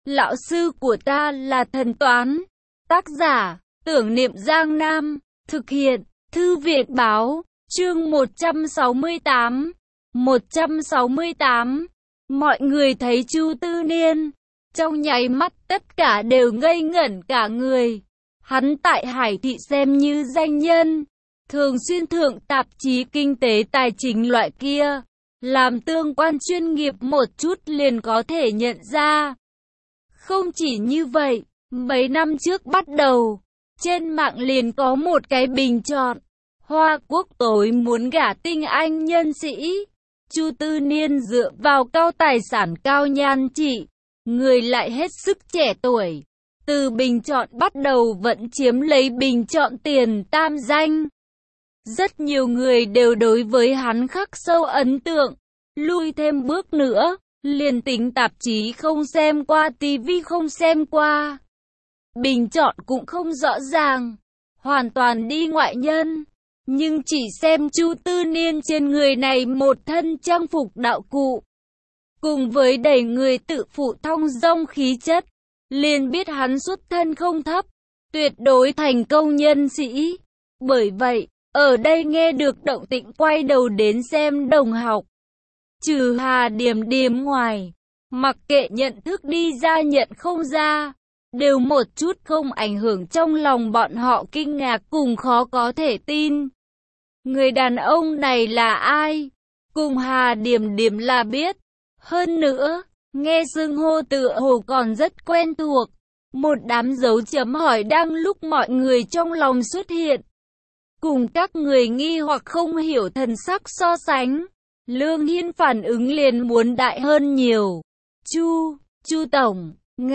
Lão sư của ta là thần toán. Tác giả, Tưởng Niệm Giang Nam. Thực hiện, Thư viện Báo. Chương 168. 168. Mọi người thấy Chu Tư Niên, trong nháy mắt tất cả đều ngây ngẩn cả người. Hắn tại Hải Thị xem như danh nhân, thường xuyên thượng tạp chí kinh tế tài chính loại kia, làm tương quan chuyên nghiệp một chút liền có thể nhận ra. Không chỉ như vậy, mấy năm trước bắt đầu, trên mạng liền có một cái bình chọn, Hoa Quốc tối muốn gả tinh anh nhân sĩ. Chu Tư Niên dựa vào cao tài sản cao nhan trị, người lại hết sức trẻ tuổi. Từ bình chọn bắt đầu vẫn chiếm lấy bình chọn tiền tam danh. Rất nhiều người đều đối với hắn khắc sâu ấn tượng. Lui thêm bước nữa, liền tính tạp chí không xem qua, tivi không xem qua, bình chọn cũng không rõ ràng, hoàn toàn đi ngoại nhân. Nhưng chỉ xem Chu Tư Niên trên người này một thân trang phục đạo cụ, cùng với đầy người tự phụ thong dong khí chất, liền biết hắn xuất thân không thấp, tuyệt đối thành công nhân sĩ. Bởi vậy, ở đây nghe được động tĩnh quay đầu đến xem đồng học. Trừ Hà Điềm Điềm ngoài, mặc kệ nhận thức đi ra nhận không ra, đều một chút không ảnh hưởng trong lòng bọn họ kinh ngạc cùng khó có thể tin. Người đàn ông này là ai? Cùng Hà Điềm Điềm là biết. Hơn nữa, nghe xưng hô tựa hồ còn rất quen thuộc. Một đám dấu chấm hỏi đang lúc mọi người trong lòng xuất hiện. Cùng các người nghi hoặc không hiểu thần sắc so sánh, Lương Hiên phản ứng liền muốn đại hơn nhiều. Chu Tổng,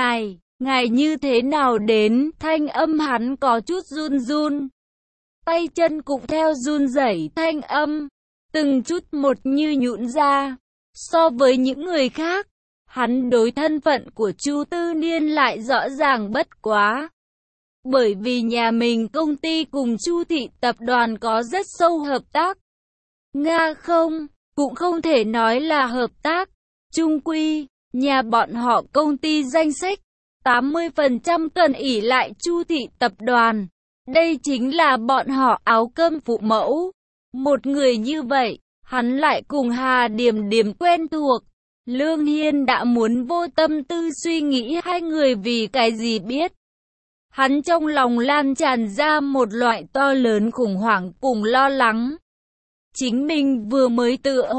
ngài như thế nào đến? Thanh âm hắn có chút run run. Tay chân cũng theo run rẩy, thanh âm từng chút một như nhũn ra. So với những người khác, hắn đối thân phận của Chu Tư Niên lại rõ ràng bất quá. Bởi vì nhà mình công ty cùng Chu Thị tập đoàn có rất sâu hợp tác. Nga không, cũng không thể nói là hợp tác. Chung quy, nhà bọn họ công ty danh sách 80% cần ỷ lại Chu Thị tập đoàn. Đây chính là bọn họ áo cơm phụ mẫu. Một người như vậy, hắn lại cùng Hà Điềm Điềm quen thuộc. Lương Hiên đã muốn vô tâm tư suy nghĩ hai người vì cái gì biết. Hắn trong lòng lan tràn ra một loại to lớn khủng hoảng cùng lo lắng. Chính mình vừa mới tựa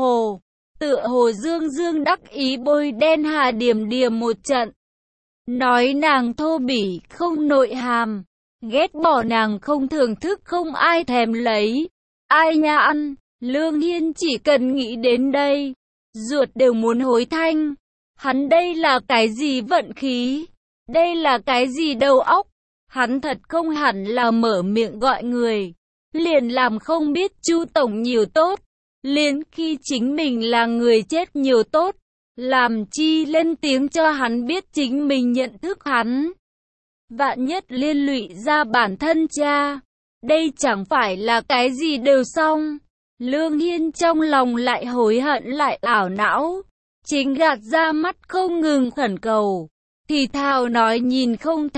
hồ dương dương đắc ý bôi đen Hà Điềm Điềm một trận. Nói nàng thô bỉ, không nội hàm. Ghét bỏ nàng không thưởng thức, không ai thèm lấy. Ai nha ăn, Lương Hiên chỉ cần nghĩ đến đây, ruột đều muốn hối thanh. Hắn đây là cái gì vận khí? Đây là cái gì đầu óc? Hắn thật không hẳn là mở miệng gọi người, liền làm không biết Chu Tổng nhiều tốt. Liền khi chính mình là người chết nhiều tốt, làm chi lên tiếng cho hắn biết chính mình nhận thức hắn. Vạn nhất liên lụy ra bản thân cha, đây chẳng phải là cái gì đều xong. Lương Hiên trong lòng lại hối hận lại ảo não, chính gạt ra mắt không ngừng khẩn cầu, thì thào nói nhìn không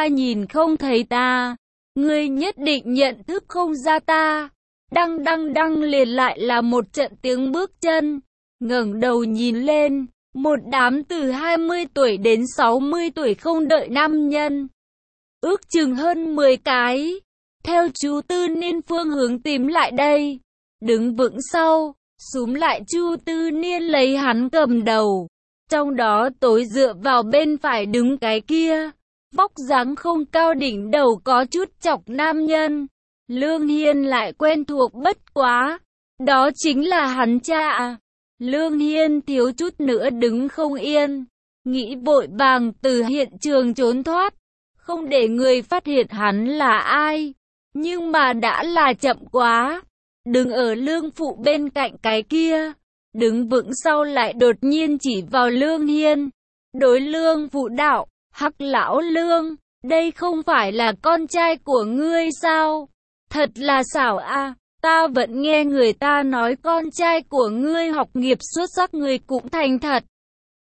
thấy ta, ngươi nhất định nhận thức không ra ta. Đăng liền lại là một trận tiếng bước chân, ngẩng đầu nhìn lên, một đám từ 20 tuổi đến 60 tuổi không đợi nam nhân. Ước chừng hơn 10 cái, theo Chu Tư Niên phương hướng tìm lại đây, đứng vững sau, xúm lại Chu Tư Niên lấy hắn cầm đầu. Trong đó tối dựa vào bên phải đứng cái kia, vóc dáng không cao đỉnh đầu có chút chọc nam nhân. Lương Hiên lại quen thuộc bất quá, đó chính là hắn cha à. Lương Hiên thiếu chút nữa đứng không yên, nghĩ vội vàng từ hiện trường trốn thoát, không để người phát hiện hắn là ai. Nhưng mà đã là chậm quá, đứng ở Lương Phụ bên cạnh cái kia, đứng vững sau lại đột nhiên chỉ vào Lương Hiên. Đối Lương Phụ đạo, hắc lão Lương, đây không phải là con trai của ngươi sao? Thật là xảo a, ta vẫn nghe người ta nói con trai của ngươi học nghiệp xuất sắc, ngươi cũng thành thật.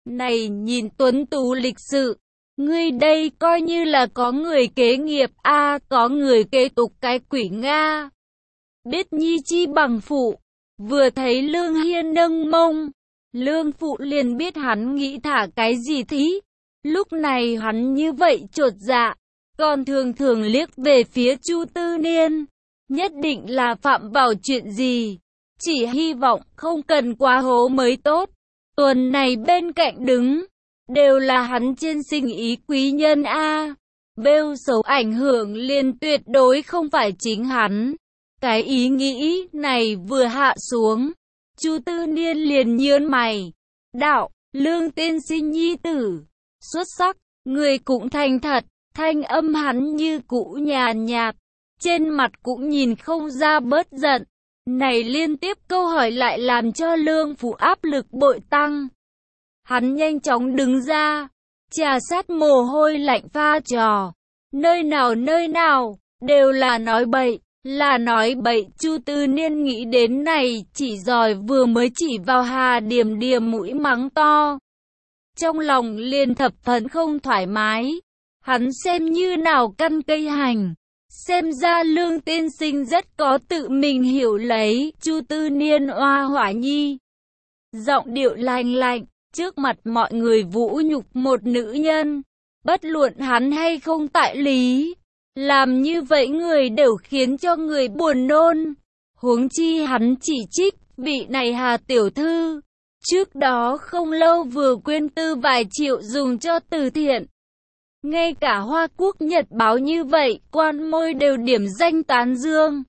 Này nhìn tuấn tú lịch sự, ngươi đây coi như là có người kế nghiệp a, có người kế tục cái quỷ Nga. Biết nhi chi bằng phụ, vừa thấy Lương Hiên nâng mông, Lương Phụ liền biết hắn nghĩ thả cái gì thí. Lúc này hắn như vậy chột dạ, còn thường thường liếc về phía Chu Tư Niên, nhất định là phạm vào chuyện gì. Chỉ hy vọng không cần quá hố mới tốt. Tuần này bên cạnh đứng, đều là hắn trên sinh ý quý nhân a. Bêu xấu ảnh hưởng liền tuyệt đối không phải chính hắn. Cái ý nghĩ này vừa hạ xuống, Chu Tư Niên liền nhướng mày. Đạo, Lương tiên sinh nhi tử, xuất sắc, người cũng thành thật, thanh âm hắn như cũ nhàn nhạt, trên mặt cũng nhìn không ra bớt giận. Này liên tiếp câu hỏi lại làm cho Lương Phụ áp lực bội tăng. Hắn nhanh chóng đứng ra, trà sát mồ hôi lạnh pha trò. Nơi nào, đều là nói bậy, là nói bậy. Chu Tư Niên nghĩ đến này, chỉ giỏi vừa mới chỉ vào Hà Điềm Điềm mũi mắng to. Trong lòng liền thập phần không thoải mái, hắn xem như nào căn cây hành. Xem ra Lương tiên sinh rất có tự mình hiểu lấy. Chu Tư Niên oa hỏa nhi, giọng điệu lạnh lạnh, trước mặt mọi người vũ nhục một nữ nhân, bất luận hắn hay không tại lý. Làm như vậy người đều khiến cho người buồn nôn. Huống chi hắn chỉ trích vị này Hà tiểu thư, trước đó không lâu vừa quyên tư vài triệu dùng cho từ thiện. Ngay cả Hoa Quốc Nhật báo như vậy, quan môi đều điểm danh tán dương.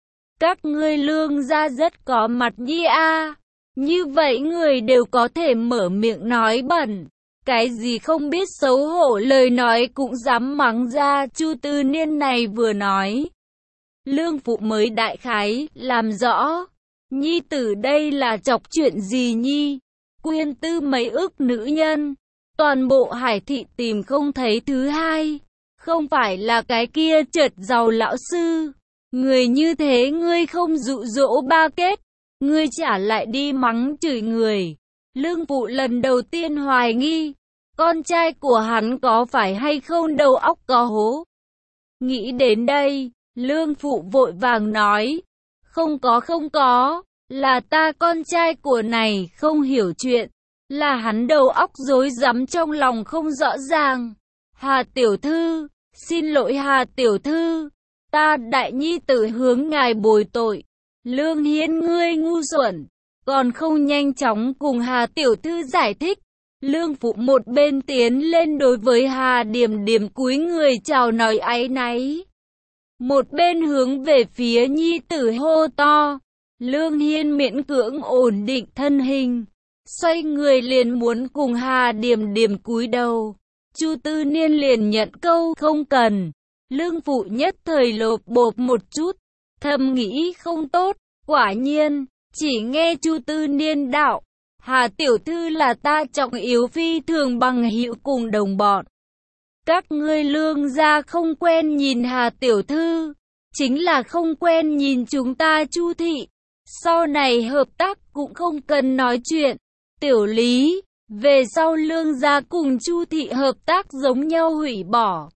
Các ngươi Lương gia rất có mặt nhi a. Như vậy người đều có thể mở miệng nói bẩn, cái gì không biết xấu hổ lời nói cũng dám mắng ra. Chu Tư Niên này vừa nói, Lương Phụ mới đại khái làm rõ, nhi tử đây là chọc chuyện gì nhi? Quyên tư mấy ức nữ nhân, toàn bộ Hải thị tìm không thấy thứ hai, không phải là cái kia chợt giàu lão sư. Người như thế ngươi không dụ dỗ ba kết, ngươi trả lại đi mắng chửi người. Lương Phụ lần đầu tiên hoài nghi, con trai của hắn có phải hay không đầu óc có hố. Nghĩ đến đây, Lương Phụ vội vàng nói, không có, là ta con trai của này không hiểu chuyện, là hắn đầu óc rối rắm trong lòng không rõ ràng. Hà tiểu thư, xin lỗi Hà tiểu thư, ta đại nhi tử hướng ngài bồi tội. Lương Hiên ngươi ngu xuẩn, còn không nhanh chóng cùng Hà tiểu thư giải thích. Lương Phụ một bên tiến lên đối với Hà Điềm Điềm cúi người chào nói áy náy, một bên hướng về phía nhi tử hô to. Lương Hiên miễn cưỡng ổn định thân hình, xoay người liền muốn cùng Hà Điềm Điềm cúi đầu. Chu Tư Niên liền nhận câu không cần. Lương Phụ nhất thời lột bột một chút, thầm nghĩ không tốt. Quả nhiên, chỉ nghe Chu Tư Niên đạo, Hà tiểu thư là ta trọng yếu phi thường bằng hữu cùng đồng bọn. Các ngươi Lương gia không quen nhìn Hà tiểu thư, chính là không quen nhìn chúng ta Chu thị. Sau này hợp tác cũng không cần nói chuyện. Tiểu Lý, về sau Lương gia cùng Chu thị hợp tác giống nhau hủy bỏ.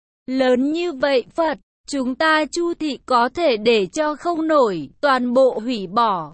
Lớn như vậy Phật, chúng ta Chu thị có thể để cho không nổi, toàn bộ hủy bỏ.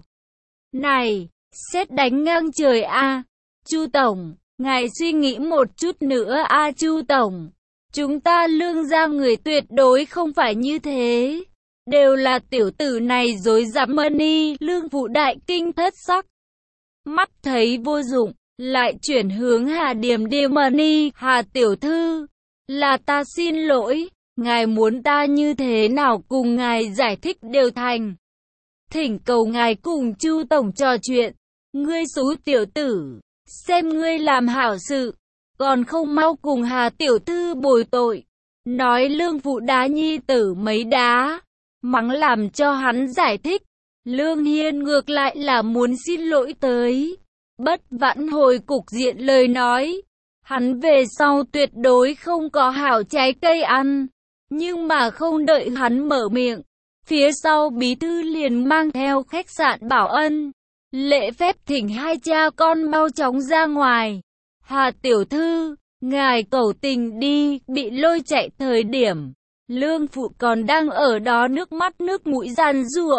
Này, sét đánh ngang trời a. Chu tổng, ngài suy nghĩ một chút nữa a. Chu tổng, chúng ta Lương gia người tuyệt đối không phải như thế, đều là tiểu tử này dối dám money. Lương Phụ đại kinh thất sắc, mắt thấy vô dụng, lại chuyển hướng Hà Điềm Điềm money. Hà tiểu thư, là ta xin lỗi, ngài muốn ta như thế nào cùng ngài giải thích đều thành. Thỉnh cầu ngài cùng Chu tổng trò chuyện. Ngươi xú tiểu tử, xem ngươi làm hảo sự, còn không mau cùng Hà tiểu thư bồi tội. Nói Lương Phụ đá nhi tử mấy đá, mắng làm cho hắn giải thích. Lương Hiên ngược lại là muốn xin lỗi tới, bất vãn hồi cục diện lời nói. Hắn về sau tuyệt đối không có hảo trái cây ăn. Nhưng mà không đợi hắn mở miệng, phía sau bí thư liền mang theo khách sạn Bảo Ân, lễ phép thỉnh hai cha con mau chóng ra ngoài. Hà tiểu thư, ngài cầu tình đi, bị lôi chạy thời điểm. Lương Phụ còn đang ở đó nước mắt nước mũi giàn giụa.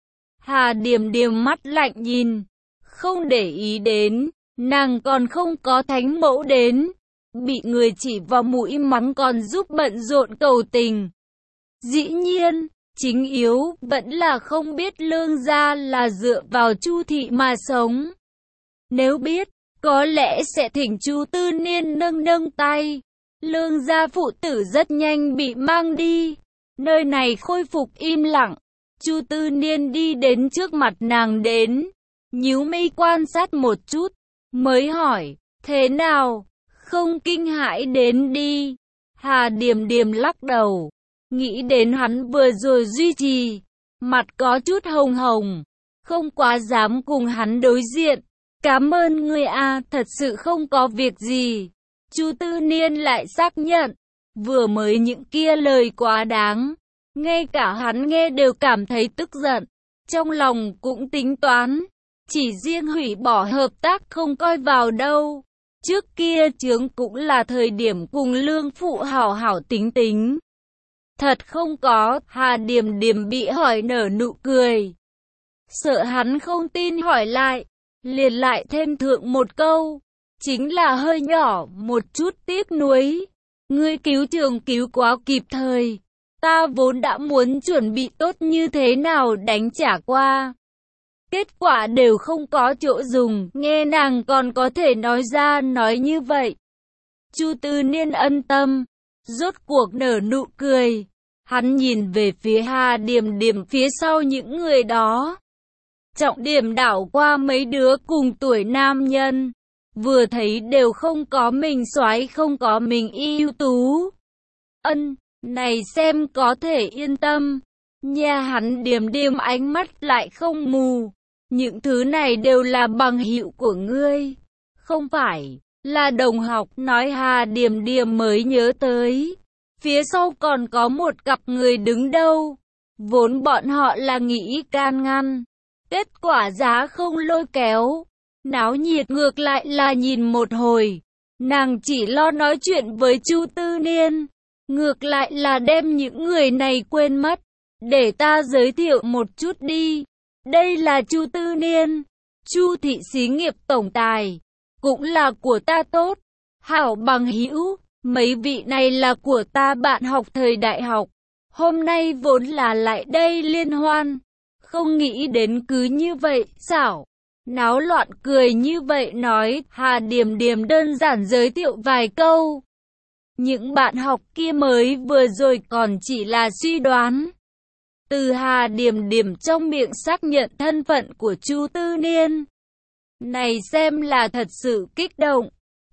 Hà Điềm Điềm mắt lạnh nhìn, không để ý đến, nàng còn không có thánh mẫu đến. Bị người chỉ vào mũi mắng còn giúp bận rộn cầu tình. Dĩ nhiên, chính yếu vẫn là không biết Lương gia là dựa vào Chu thị mà sống. Nếu biết, có lẽ sẽ thỉnh Chu Tư Niên nâng nâng tay. Lương gia phụ tử rất nhanh bị mang đi. Nơi này khôi phục im lặng. Chu Tư Niên đi đến trước mặt nàng đến, nhíu mi quan sát một chút, mới hỏi, thế nào, không kinh hãi đến đi. Hà Điềm Điềm lắc đầu, nghĩ đến hắn vừa rồi duy trì, mặt có chút hồng hồng, không quá dám cùng hắn đối diện. Cảm ơn ngươi a, thật sự không có việc gì. Chu Tư Niên lại xác nhận, vừa mới những kia lời quá đáng, ngay cả hắn nghe đều cảm thấy tức giận, trong lòng cũng tính toán, chỉ riêng hủy bỏ hợp tác không coi vào đâu. Trước kia chướng cũng là thời điểm cùng Lương Phụ hảo hảo tính tính. Thật không có, Hà Điềm Điềm bị hỏi nở nụ cười. Sợ hắn không tin hỏi lại, liền lại thêm thượng một câu, chính là hơi nhỏ một chút tiếc nuối. Ngươi cứu Trường cứu quá kịp thời, ta vốn đã muốn chuẩn bị tốt như thế nào đánh trả qua. Kết quả đều không có chỗ dùng, nghe nàng còn có thể nói ra nói như vậy. Chu Tư Niên ân tâm, rốt cuộc nở nụ cười. Hắn nhìn về phía Hà Điềm Điềm phía sau những người đó. Trọng điểm đảo qua mấy đứa cùng tuổi nam nhân. Vừa thấy đều không có mình soái, không có mình ưu tú. Này xem có thể yên tâm. Nhà hắn Điềm Điềm ánh mắt lại không mù. Những thứ này đều là bằng hữu của ngươi, không phải là đồng học. Nói Hà Điềm Điềm mới nhớ tới, phía sau còn có một cặp người đứng đâu. Vốn bọn họ là nghĩ can ngăn, kết quả giá không lôi kéo. Náo nhiệt ngược lại là nhìn một hồi, nàng chỉ lo nói chuyện với Chu Tư Niên, ngược lại là đem những người này quên mất. Để ta giới thiệu một chút đi. Đây là Chu Tư Niên, Chu thị xí nghiệp tổng tài, cũng là của ta tốt hảo bằng hữu. Mấy vị này là của ta bạn học thời đại học, hôm nay vốn là lại đây liên hoan, không nghĩ đến cứ như vậy xảo náo loạn cười như vậy. Nói Hà Điềm Điềm đơn giản giới thiệu vài câu. Những bạn học kia mới vừa rồi còn chỉ là suy đoán. Từ Hà Điềm Điềm trong miệng xác nhận thân phận của Chu Tư Niên, này xem là thật sự kích động.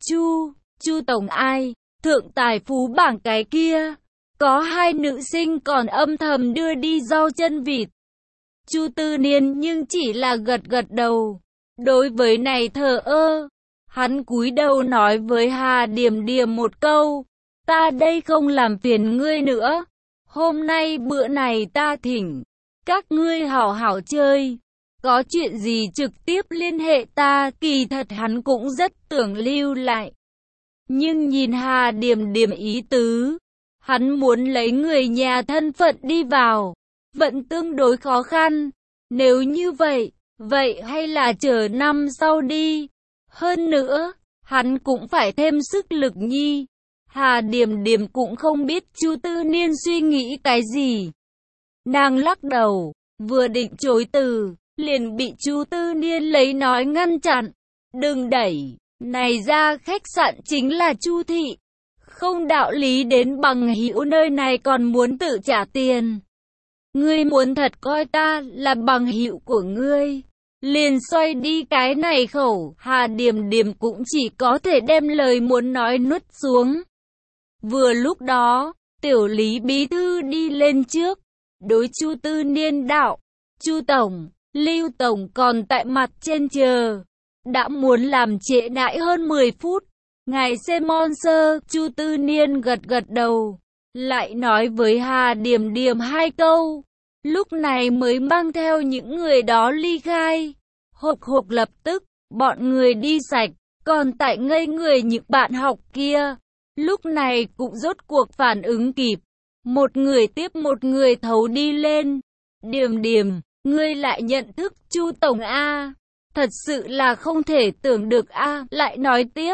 Chu tổng ai? Thượng tài phú bảng cái kia, có hai nữ sinh còn âm thầm đưa đi rau chân vịt. Chu Tư Niên nhưng chỉ là gật gật đầu, đối với này thờ ơ. Hắn cúi đầu nói với Hà Điềm Điềm một câu, ta đây không làm phiền ngươi nữa. Hôm nay bữa này ta thỉnh các ngươi hảo hảo chơi, có chuyện gì trực tiếp liên hệ ta. Kỳ thật hắn cũng rất tưởng lưu lại, nhưng nhìn Hà Điềm Điềm ý tứ, hắn muốn lấy người nhà thân phận đi vào, vẫn tương đối khó khăn. Nếu như vậy hay là chờ năm sau đi. Hơn nữa, hắn cũng phải thêm sức lực nhi. Hà Điềm Điềm cũng không biết Chu Tư Niên suy nghĩ cái gì. Nàng lắc đầu, vừa định chối từ, liền bị Chu Tư Niên lấy nói ngăn chặn. Đừng đẩy, này ra khách sạn chính là Chu thị, không đạo lý đến bằng hữu nơi này còn muốn tự trả tiền. Ngươi muốn thật coi ta là bằng hữu của ngươi, liền xoay đi cái này khẩu. Hà Điềm Điềm cũng chỉ có thể đem lời muốn nói nuốt xuống. Vừa lúc đó, tiểu Lý bí thư đi lên trước, đối Chu Tư Niên đạo, Chu tổng, Lưu tổng còn tại mặt trên chờ, đã muốn làm trễ nải hơn 10 phút. Ngài xem sơ. Chu Tư Niên gật gật đầu, lại nói với Hà Điềm Điềm hai câu, lúc này mới mang theo những người đó ly khai. Hộp lập tức, bọn người đi sạch, Còn tại ngây người những bạn học kia, lúc này cũng rốt cuộc phản ứng kịp. Một người tiếp một người thấu đi lên. Điềm Điềm, ngươi lại nhận thức Chu tổng a? Thật sự là không thể tưởng được a. Lại nói tiếp,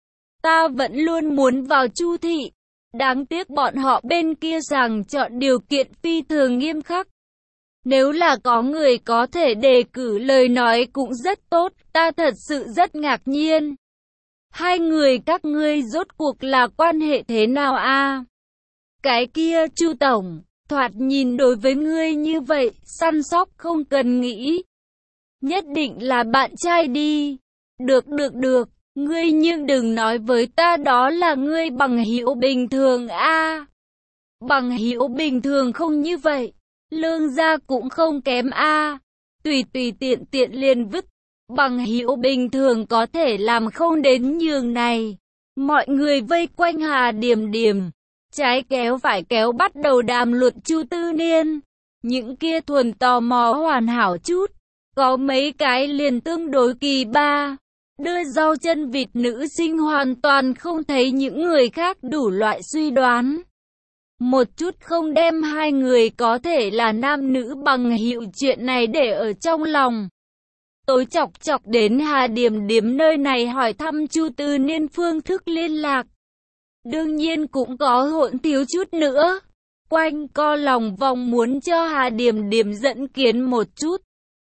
ta vẫn luôn muốn vào Chu thị. Đáng tiếc bọn họ bên kia rằng chọn điều kiện phi thường nghiêm khắc. Nếu là có người có thể đề cử lời nói cũng rất tốt, ta thật sự rất ngạc nhiên. Hai người các ngươi rốt cuộc là quan hệ thế nào a? Cái kia Chu tổng, thoạt nhìn đối với ngươi như vậy, săn sóc không cần nghĩ. Nhất định là bạn trai đi. Được, ngươi nhưng đừng nói với ta đó là ngươi bằng hữu bình thường a. Bằng hữu bình thường không như vậy, lương gia cũng không kém a. Tùy tiện liền vứt. Bằng hữu bình thường có thể làm không đến nhường này. Mọi người vây quanh Hà Điềm Điềm, trái kéo phải kéo bắt đầu đàm luận Chu Tư Niên. Những kia thuần tò mò hoàn hảo chút, có mấy cái liền tương đối kỳ ba. Đưa rau chân vịt nữ sinh hoàn toàn không thấy những người khác đủ loại suy đoán. Một chút không đem hai người có thể là nam nữ bằng hữu chuyện này để ở trong lòng. Tối chọc đến Hà Điềm Điềm nơi này hỏi thăm Chu Tư Niên phương thức liên lạc. Đương nhiên cũng có hỗn thiếu chút nữa. Quanh co lòng vòng muốn cho Hà Điềm Điềm dẫn kiến một chút.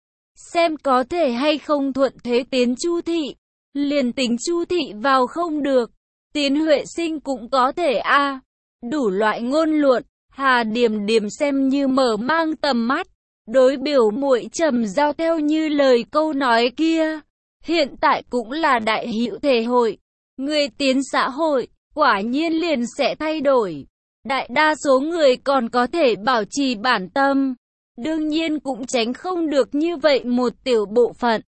Xem có thể hay không thuận thế tiến Chu thị. Liền tính Chu thị vào không được, tiến Huệ Sinh cũng có thể a. Đủ loại ngôn luận, Hà Điềm Điềm xem như mở mang tầm mắt. Đối biểu muội trầm giao theo như lời câu nói kia, hiện tại cũng là đại hữu thể hội. Người tiến xã hội, quả nhiên liền sẽ thay đổi. Đại đa số người còn có thể bảo trì bản tâm. Đương nhiên cũng tránh không được như vậy một tiểu bộ phận.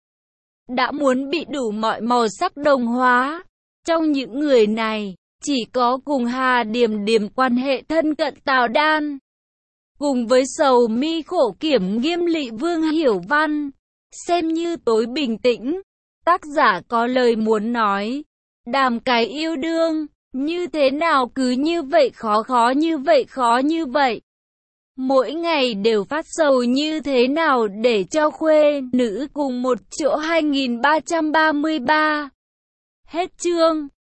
Đã muốn bị đủ mọi màu sắc đồng hóa. Trong những người này, chỉ có cùng Hà Điềm Điềm quan hệ thân cận Tào Đan. Cùng với sầu mi khổ kiểm nghiêm lị Vương Hiểu Văn, xem như tối bình tĩnh. Tác giả có lời muốn nói, đàm cái yêu đương, như thế nào cứ như vậy khó như vậy. Mỗi ngày đều phát sầu như thế nào để cho khuê nữ cùng một chỗ 2333. Hết chương.